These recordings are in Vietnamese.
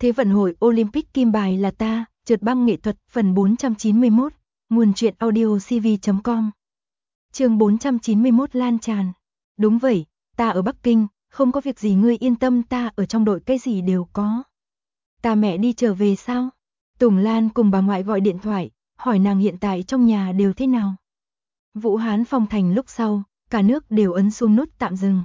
Thế vận hội Olympic kim bài là ta, trượt băng nghệ thuật phần 491, nguồn truyện audio cv.com. Chương 491 lan tràn. Đúng vậy, ta ở Bắc Kinh, không có việc gì ngươi yên tâm, ta ở trong đội cái gì đều có. Ta mẹ đi trở về sao? Tùng Lan cùng bà ngoại gọi điện thoại, hỏi nàng hiện tại trong nhà đều thế nào. Vũ Hán phong thành lúc sau, cả nước đều ấn xuống nút tạm dừng.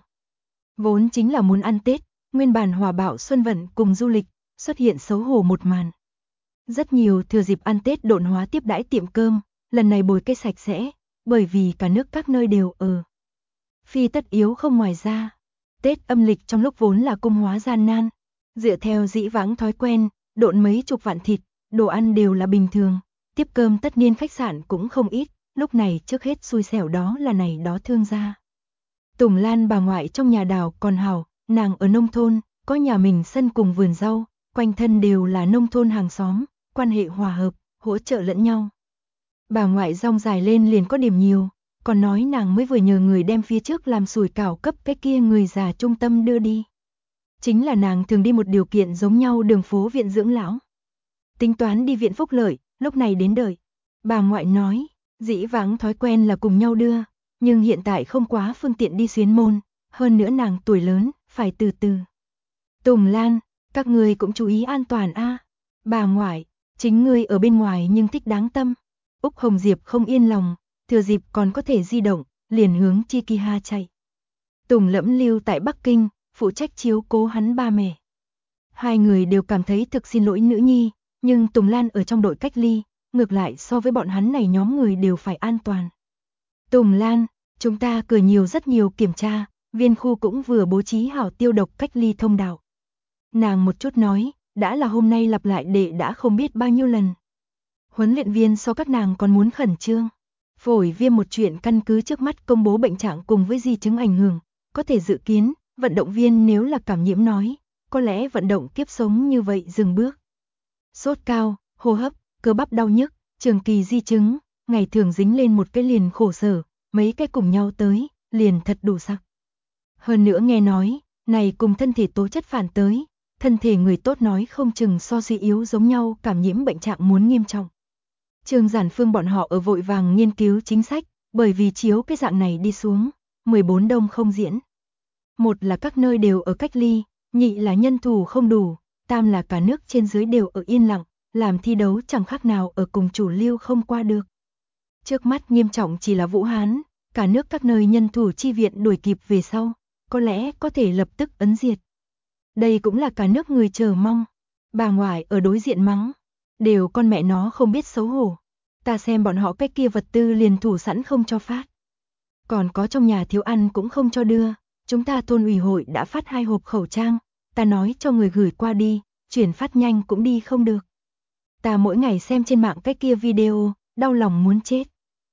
Vốn chính là muốn ăn Tết, nguyên bản hòa bạo xuân vận cùng du lịch, xuất hiện xấu hổ một màn. Rất nhiều thừa dịp ăn Tết độn hóa tiếp đãi tiệm cơm, lần này bồi cây sạch sẽ, bởi vì cả nước các nơi đều ở. Phi tất yếu không ngoài ra. Tết âm lịch trong lúc vốn là cung hóa gian nan, dựa theo dĩ vãng thói quen, độn mấy chục vạn thịt, đồ ăn đều là bình thường, tiếp cơm tất niên khách sạn cũng không ít, lúc này trước hết xui xẻo đó là này đó thương gia. Tùng Lan bà ngoại trong nhà đào còn hảo, nàng ở nông thôn, có nhà mình sân cùng vườn rau, quanh thân đều là nông thôn hàng xóm, quan hệ hòa hợp, hỗ trợ lẫn nhau. Bà ngoại rong dài lên liền có điểm nhiều, còn nói nàng mới vừa nhờ người đem phía trước làm sủi cảo cấp cái kia người già trung tâm đưa đi. Chính là nàng thường đi một điều kiện giống nhau đường phố viện dưỡng lão. Tính toán đi viện phúc lợi, lúc này đến đời. Bà ngoại nói, dĩ vãng thói quen là cùng nhau đưa, nhưng hiện tại không quá phương tiện đi xuyến môn, hơn nữa nàng tuổi lớn, phải từ từ. Tùng Lan, các người cũng chú ý an toàn a. Bà ngoại, chính ngươi ở bên ngoài nhưng thích đáng tâm. Úc Hồng Diệp không yên lòng, thừa dịp còn có thể di động, liền hướng Chikiha chạy. Tùng Lẫm lưu tại Bắc Kinh, phụ trách chiếu cố hắn ba mẹ. Hai người đều cảm thấy thực xin lỗi nữ nhi, nhưng Tùng Lan ở trong đội cách ly, ngược lại so với bọn hắn này nhóm người đều phải an toàn. Tùng Lan, chúng ta cử nhiều rất nhiều kiểm tra, viên khu cũng vừa bố trí hảo tiêu độc cách ly thông đạo. Nàng một chút nói, đã là hôm nay lặp lại để đã không biết bao nhiêu lần. Huấn luyện viên so các nàng còn muốn khẩn trương. Phổi viêm một chuyện căn cứ trước mắt công bố bệnh trạng cùng với di chứng ảnh hưởng, có thể dự kiến, vận động viên nếu là cảm nhiễm nói, có lẽ vận động kiếp sống như vậy dừng bước. Sốt cao, hô hấp, cơ bắp đau nhức, trường kỳ di chứng, ngày thường dính lên một cái liền khổ sở, mấy cái cùng nhau tới, liền thật đủ sặc. Hơn nữa nghe nói, này cùng thân thể tố chất phản tới, thân thể người tốt nói không chừng so suy yếu giống nhau, cảm nhiễm bệnh trạng muốn nghiêm trọng. Trương Giản Phương bọn họ ở vội vàng nghiên cứu chính sách, bởi vì chiếu cái dạng này đi xuống, 14 đông không diễn. Một là các nơi đều ở cách ly, nhị là nhân thủ không đủ, tam là cả nước trên dưới đều ở yên lặng, làm thi đấu chẳng khác nào ở cùng chủ lưu không qua được. Trước mắt nghiêm trọng chỉ là Vũ Hán, cả nước các nơi nhân thủ chi viện đuổi kịp về sau, có lẽ có thể lập tức ấn diệt. Đây cũng là cả nước người chờ mong. Bà ngoại ở đối diện mắng, đều con mẹ nó không biết xấu hổ. Ta xem bọn họ cái kia vật tư liền thủ sẵn không cho phát. Còn có trong nhà thiếu ăn cũng không cho đưa, chúng ta thôn ủy hội đã phát 2 hộp khẩu trang, ta nói cho người gửi qua đi, chuyển phát nhanh cũng đi không được. Ta mỗi ngày xem trên mạng cái kia video, đau lòng muốn chết.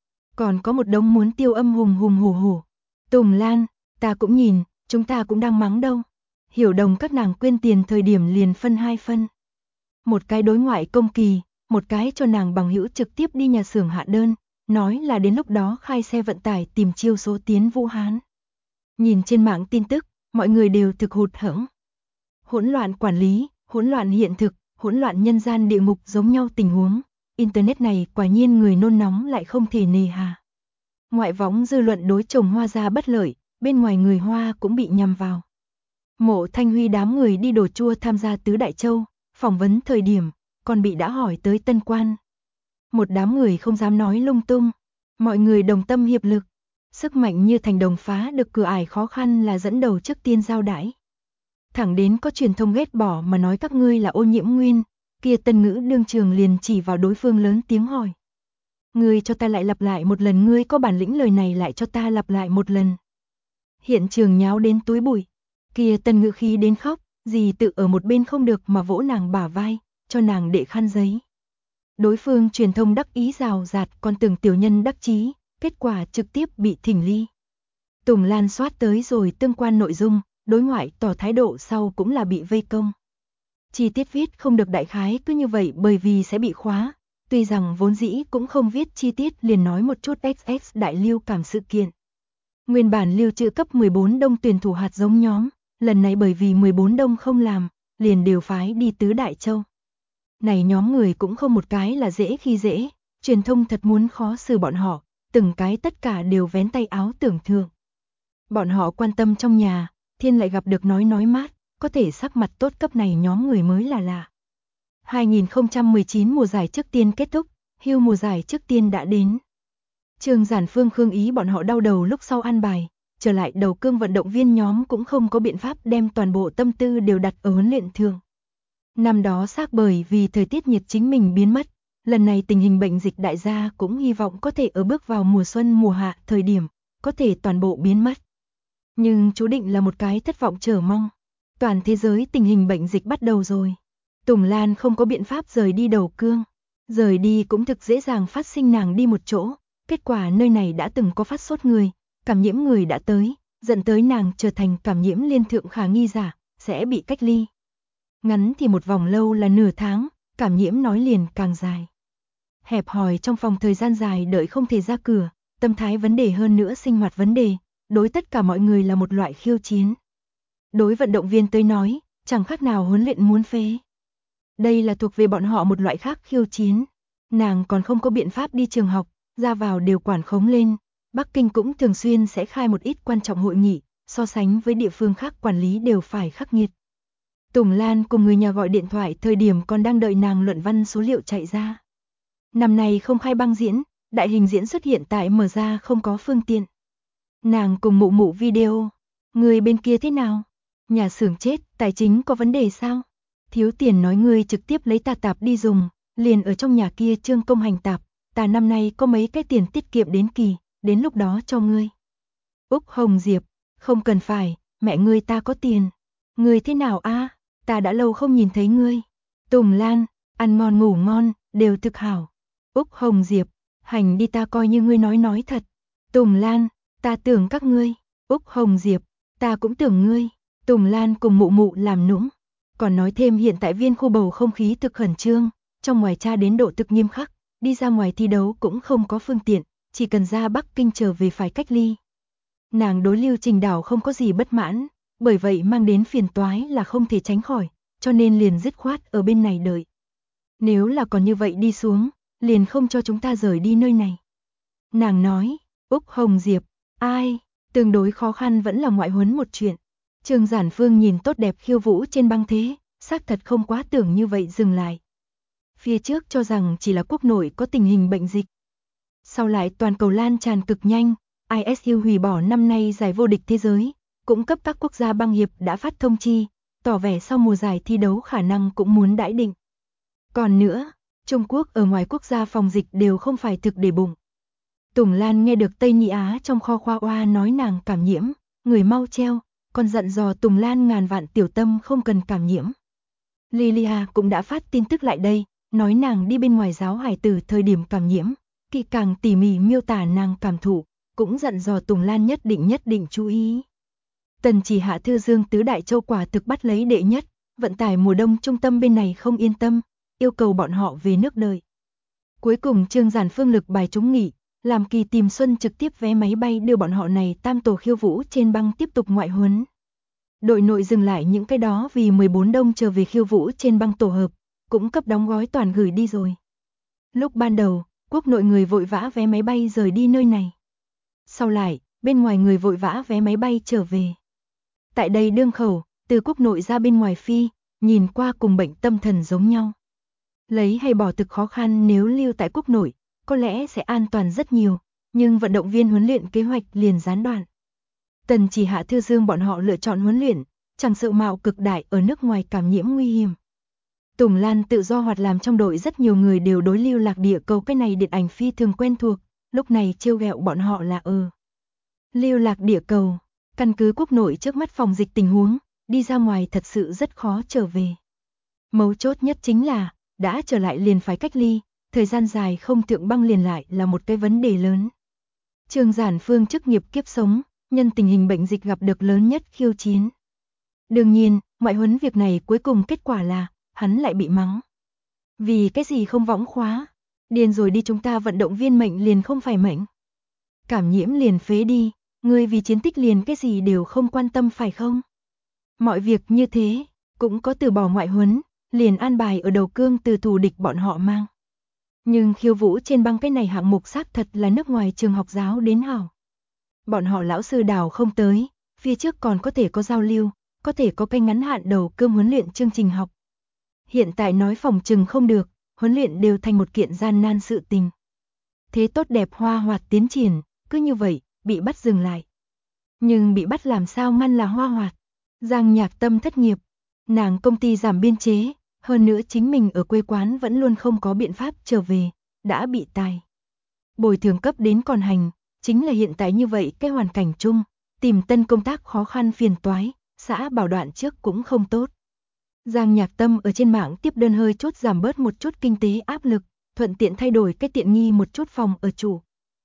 Còn có một đống muốn tiêu âm hùng hùng hổ hổ. Tùng Lan, ta cũng nhìn, chúng ta cũng đang mắng đâu. Hiểu đồng các nàng quyên tiền thời điểm liền phân 2 phân. Một cái đối ngoại công kỳ, một cái cho nàng bằng hữu trực tiếp đi nhà xưởng hạ đơn, nói là đến lúc đó khai xe vận tải tìm chiêu số tiến Vũ Hán. Nhìn trên mạng tin tức, mọi người đều thực hụt hẫng. Hỗn loạn quản lý, hỗn loạn hiện thực, hỗn loạn nhân gian địa ngục giống nhau tình huống. Internet này quả nhiên người nôn nóng lại không thể nề hà. Ngoại võng dư luận đối trồng hoa ra bất lợi, bên ngoài người Hoa cũng bị nhằm vào. Mộ Thanh Huy đám người đi đồ chua tham gia Tứ Đại Châu, phỏng vấn thời điểm, còn bị đã hỏi tới Tân Quan. Một đám người không dám nói lung tung, mọi người đồng tâm hiệp lực, sức mạnh như thành đồng phá được cửa ải khó khăn là dẫn đầu trước tiên giao đãi. Thẳng đến có truyền thông ghét bỏ mà nói các ngươi là ô nhiễm nguyên, kia Tân Ngữ đương trường liền chỉ vào đối phương lớn tiếng hỏi. Ngươi cho ta lại lặp lại một lần, ngươi có bản lĩnh lời này lại cho ta lặp lại một lần. Hiện trường nháo đến túi bụi, kia Tân Ngữ khí đến khóc, dì tự ở một bên không được mà vỗ nàng bả vai, cho nàng đệ khăn giấy. Đối phương truyền thông đắc ý rào rạt, còn tưởng tiểu nhân đắc chí, kết quả trực tiếp bị thỉnh ly. Tùng Lan soát tới rồi tương quan nội dung, đối ngoại tỏ thái độ sau cũng là bị vây công. Chi tiết viết không được đại khái cứ như vậy bởi vì sẽ bị khóa, tuy rằng vốn dĩ cũng không viết chi tiết liền nói một chút XX đại lưu cảm sự kiện. Nguyên bản lưu trữ cấp 14 đông tuyển thủ hạt giống nhóm, lần này bởi vì 14 đông không làm, liền đều phái đi tứ đại châu. Này nhóm người cũng không một cái là dễ khi dễ, truyền thông thật muốn khó xử bọn họ, từng cái tất cả đều vén tay áo tưởng thưởng. Bọn họ quan tâm trong nhà, thiên lại gặp được nói mát, có thể sắc mặt tốt cấp này nhóm người mới là lạ. 2019 mùa giải trước tiên kết thúc, hưu mùa giải trước tiên đã đến. Trương Giản Phương Khương Ý bọn họ đau đầu lúc sau an bài, trở lại đầu cương vận động viên nhóm cũng không có biện pháp đem toàn bộ tâm tư đều đặt ở huấn luyện thường. Năm đó xác bởi vì thời tiết nhiệt chính mình biến mất, lần này tình hình bệnh dịch đại gia cũng hy vọng có thể ở bước vào mùa xuân mùa hạ thời điểm, có thể toàn bộ biến mất. Nhưng chú định là một cái thất vọng chờ mong. Toàn thế giới tình hình bệnh dịch bắt đầu rồi. Tùng Lan không có biện pháp rời đi đầu cương. Rời đi cũng thực dễ dàng phát sinh nàng đi một chỗ. Kết quả nơi này đã từng có phát sốt người, cảm nhiễm người đã tới, dẫn tới nàng trở thành cảm nhiễm liên thượng khả nghi giả, sẽ bị cách ly. Ngắn thì một vòng, lâu là nửa tháng, cảm nhiễm nói liền càng dài. Hẹp hòi trong phòng thời gian dài đợi không thể ra cửa, tâm thái vấn đề hơn nữa sinh hoạt vấn đề, đối tất cả mọi người là một loại khiêu chiến. Đối vận động viên tới nói, chẳng khác nào huấn luyện muốn phế. Đây là thuộc về bọn họ một loại khác khiêu chiến. Nàng còn không có biện pháp đi trường học, ra vào đều quản khống lên. Bắc Kinh cũng thường xuyên sẽ khai một ít quan trọng hội nghị, so sánh với địa phương khác quản lý đều phải khắc nghiệt. Tùng Lan cùng người nhà gọi điện thoại thời điểm còn đang đợi nàng luận văn số liệu chạy ra. Năm nay không khai băng diễn, đại hình diễn xuất hiện tại mở ra không có phương tiện. Nàng cùng mụ mụ video, người bên kia thế nào? Nhà xưởng chết, tài chính có vấn đề sao? Thiếu tiền nói ngươi trực tiếp lấy ta tạp đi dùng, liền ở trong nhà kia trương công hành tạp, ta năm nay có mấy cái tiền tiết kiệm đến kỳ, đến lúc đó cho ngươi. Úc Hồng Diệp, không cần phải, mẹ ngươi ta có tiền. Ngươi thế nào a? Ta đã lâu không nhìn thấy ngươi. Tùng Lan, ăn ngon ngủ ngon, đều thực hảo. Úc Hồng Diệp, hành đi, ta coi như ngươi nói thật. Tùng Lan, ta tưởng các ngươi. Úc Hồng Diệp, ta cũng tưởng ngươi. Tùng Lan cùng mụ mụ làm nũng. Còn nói thêm hiện tại viên khu bầu không khí thực khẩn trương, trong ngoài tra đến độ thực nghiêm khắc, đi ra ngoài thi đấu cũng không có phương tiện, chỉ cần ra Bắc Kinh trở về phải cách ly. Nàng đối Lưu Trình Đảo không có gì bất mãn, bởi vậy mang đến phiền toái là không thể tránh khỏi, cho nên liền dứt khoát ở bên này đợi. Nếu là còn như vậy đi xuống, liền không cho chúng ta rời đi nơi này. Nàng nói, Úc Hồng Diệp, ai, tương đối khó khăn vẫn là ngoại huấn một chuyện. Trương Giản Phương nhìn tốt đẹp khiêu vũ trên băng thế, xác thật không quá tưởng như vậy dừng lại. Phía trước cho rằng chỉ là quốc nội có tình hình bệnh dịch. Sau lại toàn cầu lan tràn cực nhanh, ISU hủy bỏ năm nay giải vô địch thế giới, cũng cấp các quốc gia băng hiệp đã phát thông chi, tỏ vẻ sau mùa giải thi đấu khả năng cũng muốn đãi định. Còn nữa, Trung Quốc ở ngoài quốc gia phòng dịch đều không phải thực để bụng. Tùng Lan nghe được Tây Nhị Á trong kho khoa oa nói nàng cảm nhiễm, người mau treo, còn dặn dò Tùng Lan ngàn vạn tiểu tâm không cần cảm nhiễm. Lilia cũng đã phát tin tức lại đây, nói nàng đi bên ngoài giáo hải tử thời điểm cảm nhiễm, kỹ càng tỉ mỉ miêu tả nàng cảm thụ, cũng dặn dò Tùng Lan nhất định chú ý. Tần Chỉ Hạ Thư Dương tứ đại châu quả thực bắt lấy đệ nhất, vận tải mùa đông trung tâm bên này không yên tâm, yêu cầu bọn họ về nước đợi. Cuối cùng Trương Giản Phương lực bài trúng nghỉ, làm Kỳ Tìm Xuân trực tiếp vé máy bay đưa bọn họ này tam tổ khiêu vũ trên băng tiếp tục ngoại huấn. Đội nội dừng lại những cái đó vì 14 đông trở về khiêu vũ trên băng tổ hợp, cũng cấp đóng gói toàn gửi đi rồi. Lúc ban đầu, quốc nội người vội vã vé máy bay rời đi nơi này. Sau lại, bên ngoài người vội vã vé máy bay trở về. Tại đây đương khẩu, từ quốc nội ra bên ngoài phi, nhìn qua cùng bệnh tâm thần giống nhau. Lấy hay bỏ thực khó khăn, nếu lưu tại quốc nội, có lẽ sẽ an toàn rất nhiều, nhưng vận động viên huấn luyện kế hoạch liền gián đoạn. Tần Chỉ Hạ Thư Dương bọn họ lựa chọn huấn luyện, chẳng sợ mạo cực đại ở nước ngoài cảm nhiễm nguy hiểm. Tùng Lan tự do hoạt làm trong đội rất nhiều người đều đối Lưu Lạc Địa Cầu cái này điện ảnh phi thường quen thuộc, lúc này trêu ghẹo bọn họ là Lưu Lạc Địa Cầu, căn cứ quốc nội trước mắt phòng dịch tình huống, đi ra ngoài thật sự rất khó trở về. Mấu chốt nhất chính là, đã trở lại liền phải cách ly, thời gian dài không thượng băng liền lại là một cái vấn đề lớn. Trương Giản Phương chức nghiệp kiếp sống, nhân tình hình bệnh dịch gặp được lớn nhất khiêu chiến. Đương nhiên, ngoại huấn việc này cuối cùng kết quả là, hắn lại bị mắng. Vì cái gì không võng khóa? Điên rồi đi, chúng ta vận động viên mệnh liền không phải mệnh. Cảm nhiễm liền phế đi, ngươi vì chiến tích liền cái gì đều không quan tâm phải không? Mọi việc như thế, cũng có từ bỏ ngoại huấn, liền an bài ở đầu cương từ thù địch bọn họ mang. Nhưng khiêu vũ trên băng cái này hạng mục xác thật là nước ngoài trường học giáo đến hảo. Bọn họ lão sư đào không tới, phía trước còn có thể có giao lưu, có thể có cái ngắn hạn đầu cương huấn luyện chương trình học. Hiện tại nói phòng trừng không được, huấn luyện đều thành một kiện gian nan sự tình. Thế tốt đẹp hoa hoạt tiến triển, cứ như vậy, bị bắt dừng lại. Nhưng bị bắt làm sao ngăn là hoa hoạt. Giang Nhạc Tâm thất nghiệp, nàng công ty giảm biên chế, hơn nữa chính mình ở quê quán vẫn luôn không có biện pháp trở về, đã bị tài. Bồi thường cấp đến còn hành, chính là hiện tại như vậy cái hoàn cảnh chung, tìm tân công tác khó khăn phiền toái, xã bảo đoạn trước cũng không tốt. Giang Nhạc Tâm ở trên mạng tiếp đơn hơi chút giảm bớt một chút kinh tế áp lực, thuận tiện thay đổi cái tiện nghi một chút phòng ở chủ.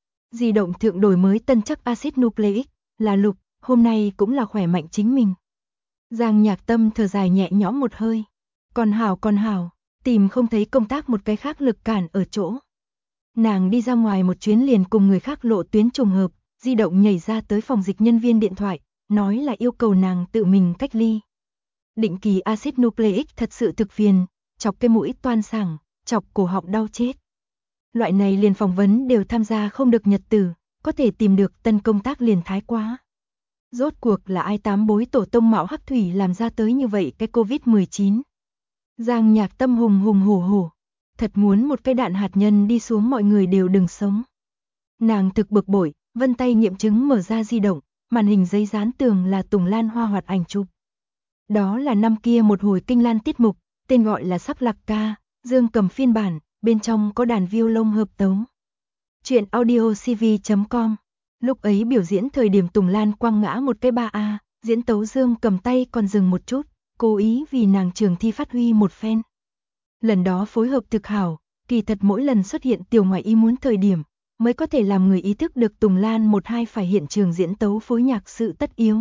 Di động thượng đổi mới tân chắc axit nucleic, là lục, hôm nay cũng là khỏe mạnh chính mình. Giang Nhạc Tâm thở dài nhẹ nhõm một hơi. Còn hảo, tìm không thấy công tác một cái khác lực cản ở chỗ. Nàng đi ra ngoài một chuyến liền cùng người khác lộ tuyến trùng hợp, di động nhảy ra tới phòng dịch nhân viên điện thoại, nói là yêu cầu nàng tự mình cách ly. Định kỳ axit nucleic thật sự thực phiền, chọc cái mũi toan sảng, chọc cổ họng đau chết. Loại này liền phỏng vấn đều tham gia không được nhật tử, có thể tìm được tân công tác liền thái quá. Rốt cuộc là ai tám bối tổ tông mạo hắc thủy làm ra tới như vậy cái Covid-19. Giang Nhạc Tâm hùng hùng hổ, thật muốn một cái đạn hạt nhân đi xuống mọi người đều đừng sống. Nàng thực bực bội, vân tay nghiệm chứng mở ra di động, màn hình giấy dán tường là Tùng Lan hoa hoạt ảnh chụp. Đó là năm kia một hồi kinh lan tiết mục, tên gọi là Sắc Lạc Ca, Dương Cầm phiên bản, bên trong có đàn violon hợp tấu. Chuyện audiocv.com. Lúc ấy biểu diễn thời điểm Tùng Lan quăng ngã một cái 3A, diễn tấu Dương Cầm tay còn dừng một chút, cố ý vì nàng trường thi phát huy một phen. Lần đó phối hợp thực hảo, kỳ thật mỗi lần xuất hiện tiểu ngoại ý muốn thời điểm, mới có thể làm người ý thức được Tùng Lan một hai phải hiện trường diễn tấu phối nhạc sự tất yếu.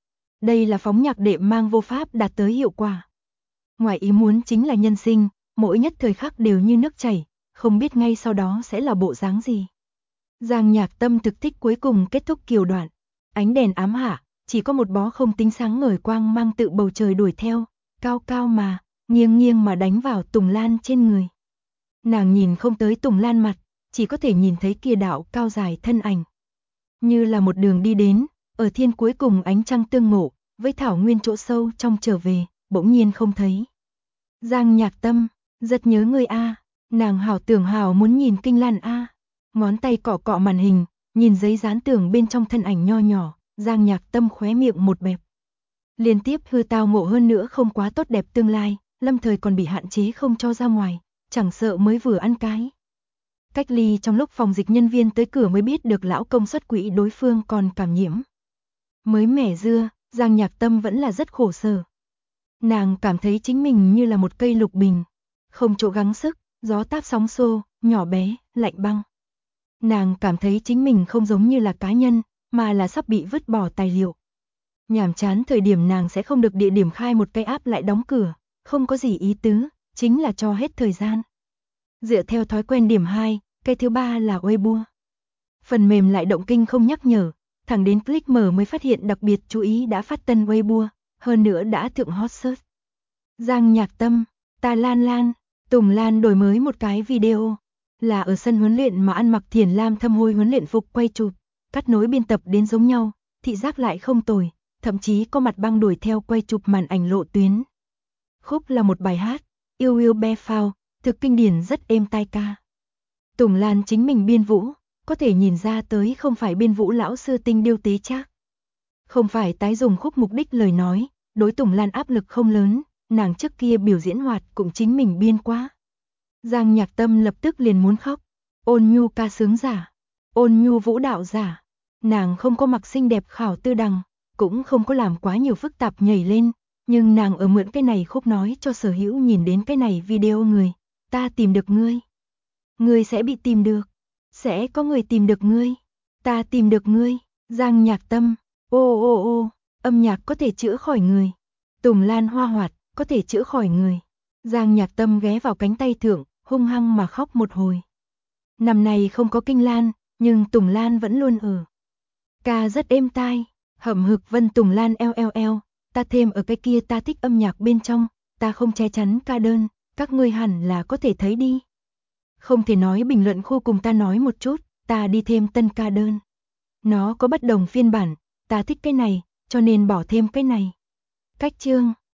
Đây là phóng nhạc đệm mang vô pháp đạt tới hiệu quả. Ngoại ý muốn chính là nhân sinh, mỗi nhất thời khắc đều như nước chảy, không biết ngay sau đó sẽ là bộ dáng gì. Giang Nhạc Tâm thực thích cuối cùng kết thúc kiều đoạn, ánh đèn ám hạ, chỉ có một bó không tính sáng ngời quang mang tự bầu trời đuổi theo, cao cao mà, nghiêng nghiêng mà đánh vào Tùng Lan trên người. Nàng nhìn không tới Tùng Lan mặt, chỉ có thể nhìn thấy kia đạo cao dài thân ảnh. Như là một đường đi đến, ở thiên cuối cùng ánh trăng tương ngộ, với thảo nguyên chỗ sâu trong trở về, bỗng nhiên không thấy. Giang Nhạc Tâm, rất nhớ người a, nàng hảo tưởng hảo muốn nhìn Kinh Lan a. Ngón tay cọ cọ màn hình, nhìn giấy dán tường bên trong thân ảnh nho nhỏ, Giang Nhạc Tâm khóe miệng một bẹp. Liên tiếp hư tao ngộ hơn nữa không quá tốt đẹp tương lai, lâm thời còn bị hạn chế không cho ra ngoài, chẳng sợ mới vừa ăn cái. Cách ly trong lúc phòng dịch nhân viên tới cửa mới biết được lão công xuất quỹ đối phương còn cảm nhiễm. Mới mẻ dưa, Giang Nhạc Tâm vẫn là rất khổ sở. Nàng cảm thấy chính mình như là một cây lục bình, không chỗ gắng sức, gió táp sóng xô, nhỏ bé, lạnh băng. Nàng cảm thấy chính mình không giống như là cá nhân, mà là sắp bị vứt bỏ tài liệu. Nhàm chán thời điểm nàng sẽ không được địa điểm khai một cái app lại đóng cửa, không có gì ý tứ, chính là cho hết thời gian. Dựa theo thói quen điểm 2, cái thứ 3 là Weibo. Phần mềm lại động kinh không nhắc nhở, thẳng đến click mở mới phát hiện đặc biệt chú ý đã phát tân Weibo, hơn nữa đã thượng hot search. Giang Nhạc Tâm, ta Lan Lan, Tùng Lan đổi mới một cái video, là ở sân huấn luyện mà ăn mặc thiền lam thâm hôi huấn luyện phục quay chụp, cắt nối biên tập đến giống nhau, thị giác lại không tồi, thậm chí có mặt băng đuổi theo quay chụp màn ảnh lộ tuyến. Khúc là một bài hát, Yêu Yêu Be Phao, thực kinh điển rất êm tai ca. Tùng Lan chính mình biên vũ, có thể nhìn ra tới không phải biên vũ lão sư tinh điêu tế trác. Không phải tái dùng khúc mục đích lời nói, đối Tùng Lan áp lực không lớn, nàng trước kia biểu diễn hoạt cũng chính mình biên quá. Giang Nhạc Tâm lập tức liền muốn khóc, Ôn Nhu ca sướng giả, Ôn Nhu vũ đạo giả, nàng không có mặc xinh đẹp khảo tư đằng, cũng không có làm quá nhiều phức tạp nhảy lên, nhưng nàng ở mượn cái này khúc nói cho sở hữu nhìn đến cái này video người, ta tìm được ngươi. Ngươi sẽ bị tìm được, sẽ có người tìm được ngươi, ta tìm được ngươi, Giang Nhạc Tâm, ô, âm nhạc có thể chữa khỏi người, Tùng Lan hoa hoạt, có thể chữa khỏi người. Giang Nhạc Tâm ghé vào cánh tay thượng, hung hăng mà khóc một hồi. Năm nay không có Kinh Lan, nhưng Tùng Lan vẫn luôn ở. Ca rất êm tai, hậm hực vân Tùng Lan eo, ta thêm ở cái kia ta thích âm nhạc bên trong, ta không che chắn ca đơn, các ngươi hẳn là có thể thấy đi. Không thể nói bình luận khu cùng ta nói một chút, ta đi thêm tân ca đơn. Nó có bất đồng phiên bản, ta thích cái này, cho nên bỏ thêm cái này. Cách chương